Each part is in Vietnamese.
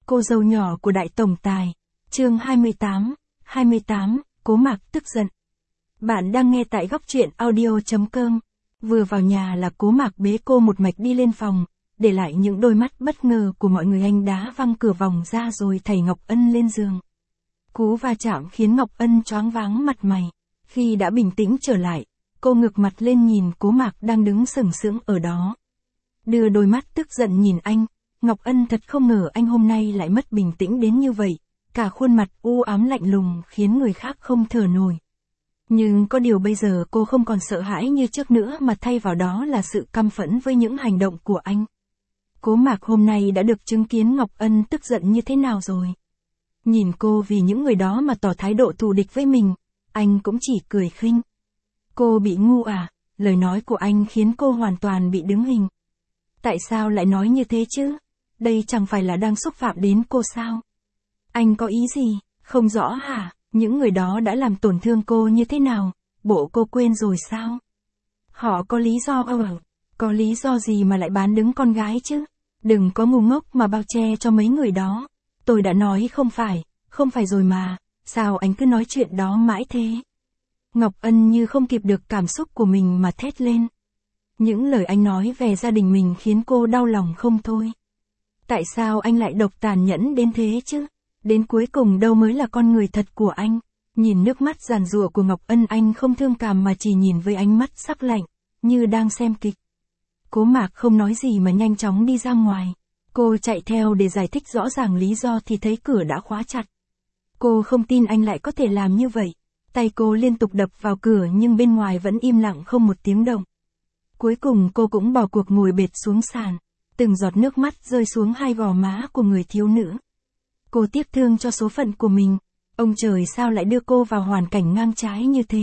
cô dâu nhỏ của đại tổng tài. Chương 28, Cố Mạc tức giận. Bạn đang nghe tại góc truyện audio.com. Vừa vào nhà là Cố Mạc bế cô một mạch đi lên phòng, để lại những đôi mắt bất ngờ của mọi người. Anh đá văng cửa vòng ra rồi thảy Ngọc Ân lên giường. Cú va chạm khiến Ngọc Ân choáng váng mặt mày. Khi đã bình tĩnh trở lại, cô ngước mặt lên nhìn Cố Mạc đang đứng sừng sững ở đó. Đưa đôi mắt tức giận nhìn anh, Ngọc Ân thật không ngờ anh hôm nay lại mất bình tĩnh đến như vậy, cả khuôn mặt u ám lạnh lùng khiến người khác không thở nổi. Nhưng có điều bây giờ cô không còn sợ hãi như trước nữa mà thay vào đó là sự căm phẫn với những hành động của anh. Cố Mạc hôm nay đã được chứng kiến Ngọc Ân tức giận như thế nào rồi. Nhìn cô vì những người đó mà tỏ thái độ thù địch với mình, anh cũng chỉ cười khinh. Cô bị ngu à? Lời nói của anh khiến cô hoàn toàn bị đứng hình. Tại sao lại nói như thế chứ? Đây chẳng phải là đang xúc phạm đến cô sao? Anh có ý gì? Không rõ hả? Những người đó đã làm tổn thương cô như thế nào? Bộ cô quên rồi sao? Họ có lý do không? Có lý do gì mà lại bán đứng con gái chứ? Đừng có ngu ngốc mà bao che cho mấy người đó. Tôi đã nói không phải rồi mà, sao anh cứ nói chuyện đó mãi thế? Ngọc Ân như không kịp được cảm xúc của mình mà thét lên. Những lời anh nói về gia đình mình khiến cô đau lòng không thôi. Tại sao anh lại độc tàn nhẫn đến thế chứ? Đến cuối cùng đâu mới là con người thật của anh? Nhìn nước mắt giàn giụa của Ngọc Ân, anh không thương cảm mà chỉ nhìn với ánh mắt sắc lạnh, như đang xem kịch. Cố Mạc không nói gì mà nhanh chóng đi ra ngoài. Cô chạy theo để giải thích rõ ràng lý do thì thấy cửa đã khóa chặt. Cô không tin anh lại có thể làm như vậy. Tay cô liên tục đập vào cửa nhưng bên ngoài vẫn im lặng không một tiếng động. Cuối cùng cô cũng bỏ cuộc ngồi bệt xuống sàn. Từng giọt nước mắt rơi xuống hai gò má của người thiếu nữ. Cô tiếc thương cho số phận của mình. Ông trời sao lại đưa cô vào hoàn cảnh ngang trái như thế?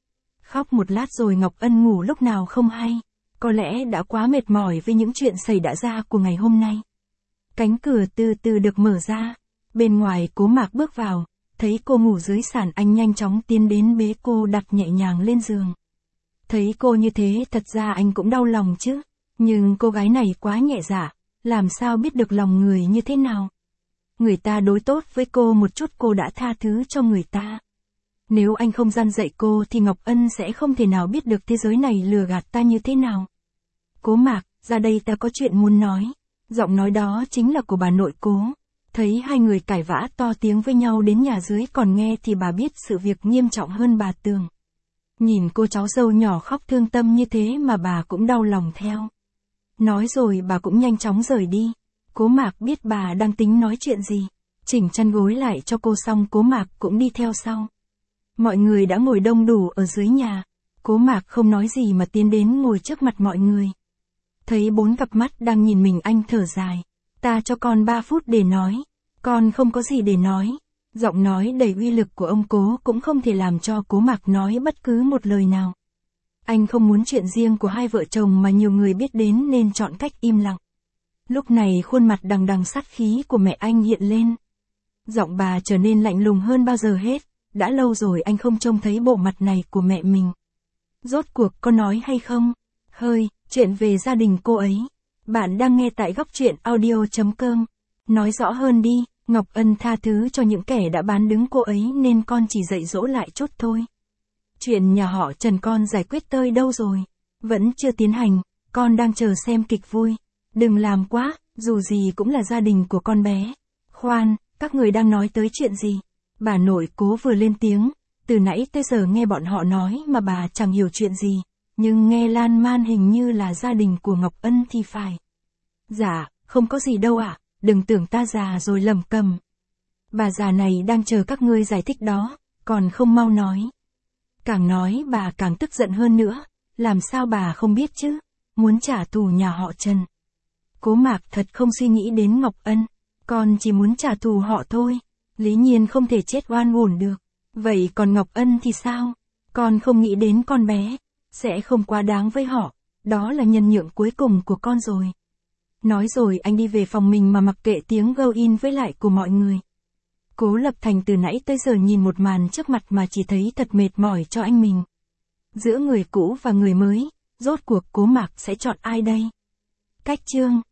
Khóc một lát rồi Ngọc Ân ngủ lúc nào không hay. Có lẽ đã quá mệt mỏi với những chuyện xảy ra của ngày hôm nay. Cánh cửa từ từ được mở ra. Bên ngoài Cố Mạc bước vào. Thấy cô ngủ dưới sàn, anh nhanh chóng tiến đến bế cô đặt nhẹ nhàng lên giường. Thấy cô như thế thật ra anh cũng đau lòng chứ. Nhưng cô gái này quá nhẹ dạ, làm sao biết được lòng người như thế nào. Người ta đối tốt với cô một chút cô đã tha thứ cho người ta. Nếu anh không gian dạy cô thì Ngọc Ân sẽ không thể nào biết được thế giới này lừa gạt ta như thế nào. Cố Mạc, ra đây ta có chuyện muốn nói. Giọng nói đó chính là của bà nội Cố. Thấy hai người cãi vã to tiếng với nhau đến nhà dưới còn nghe thì bà biết sự việc nghiêm trọng hơn bà tưởng. Nhìn cô cháu dâu nhỏ khóc thương tâm như thế mà bà cũng đau lòng theo. Nói rồi bà cũng nhanh chóng rời đi. Cố Mạc biết bà đang tính nói chuyện gì. Chỉnh chăn gối lại cho cô xong Cố Mạc cũng đi theo sau. Mọi người đã ngồi đông đủ ở dưới nhà. Cố Mạc không nói gì mà tiến đến ngồi trước mặt mọi người. Thấy 4 cặp mắt đang nhìn mình anh thở dài. Ta cho con 3 phút để nói. Con không có gì để nói. Giọng nói đầy uy lực của ông Cố cũng không thể làm cho Cố Mạc nói bất cứ một lời nào. Anh không muốn chuyện riêng của hai vợ chồng mà nhiều người biết đến nên chọn cách im lặng. Lúc này khuôn mặt đằng đằng sát khí của mẹ anh hiện lên. Giọng bà trở nên lạnh lùng hơn bao giờ hết. Đã lâu rồi anh không trông thấy bộ mặt này của mẹ mình. Rốt cuộc có nói hay không? Chuyện về gia đình cô ấy. Bạn đang nghe tại góc truyện audio.com. Nói rõ hơn đi. Ngọc Ân tha thứ cho những kẻ đã bán đứng cô ấy nên con chỉ dạy dỗ lại chút thôi. Chuyện nhà họ Trần con giải quyết tới đâu rồi? Vẫn chưa tiến hành, con đang chờ xem kịch vui. Đừng làm quá, dù gì cũng là gia đình của con bé. Khoan, các người đang nói tới chuyện gì? Bà nội Cố vừa lên tiếng, từ nãy tới giờ nghe bọn họ nói mà bà chẳng hiểu chuyện gì, nhưng nghe lan man hình như là gia đình của Ngọc Ân thì phải. Dạ, không có gì đâu ạ. Đừng tưởng ta già rồi lầm cầm. Bà già này đang chờ các ngươi giải thích đó, còn không mau nói. Càng nói bà càng tức giận hơn nữa, làm sao bà không biết chứ, muốn trả thù nhà họ Trần. Cố Mạc thật không suy nghĩ đến Ngọc Ân, con chỉ muốn trả thù họ thôi, Lý Nhiên không thể chết oan uổng được. Vậy còn Ngọc Ân thì sao? Con không nghĩ đến con bé, sẽ không quá đáng với họ, đó là nhân nhượng cuối cùng của con rồi. Nói rồi anh đi về phòng mình mà mặc kệ tiếng gâu in với lại của mọi người. Cố Lập Thành từ nãy tới giờ nhìn một màn trước mặt mà chỉ thấy thật mệt mỏi cho anh mình. Giữa người cũ và người mới, rốt cuộc Cố Mạc sẽ chọn ai đây? Cách chương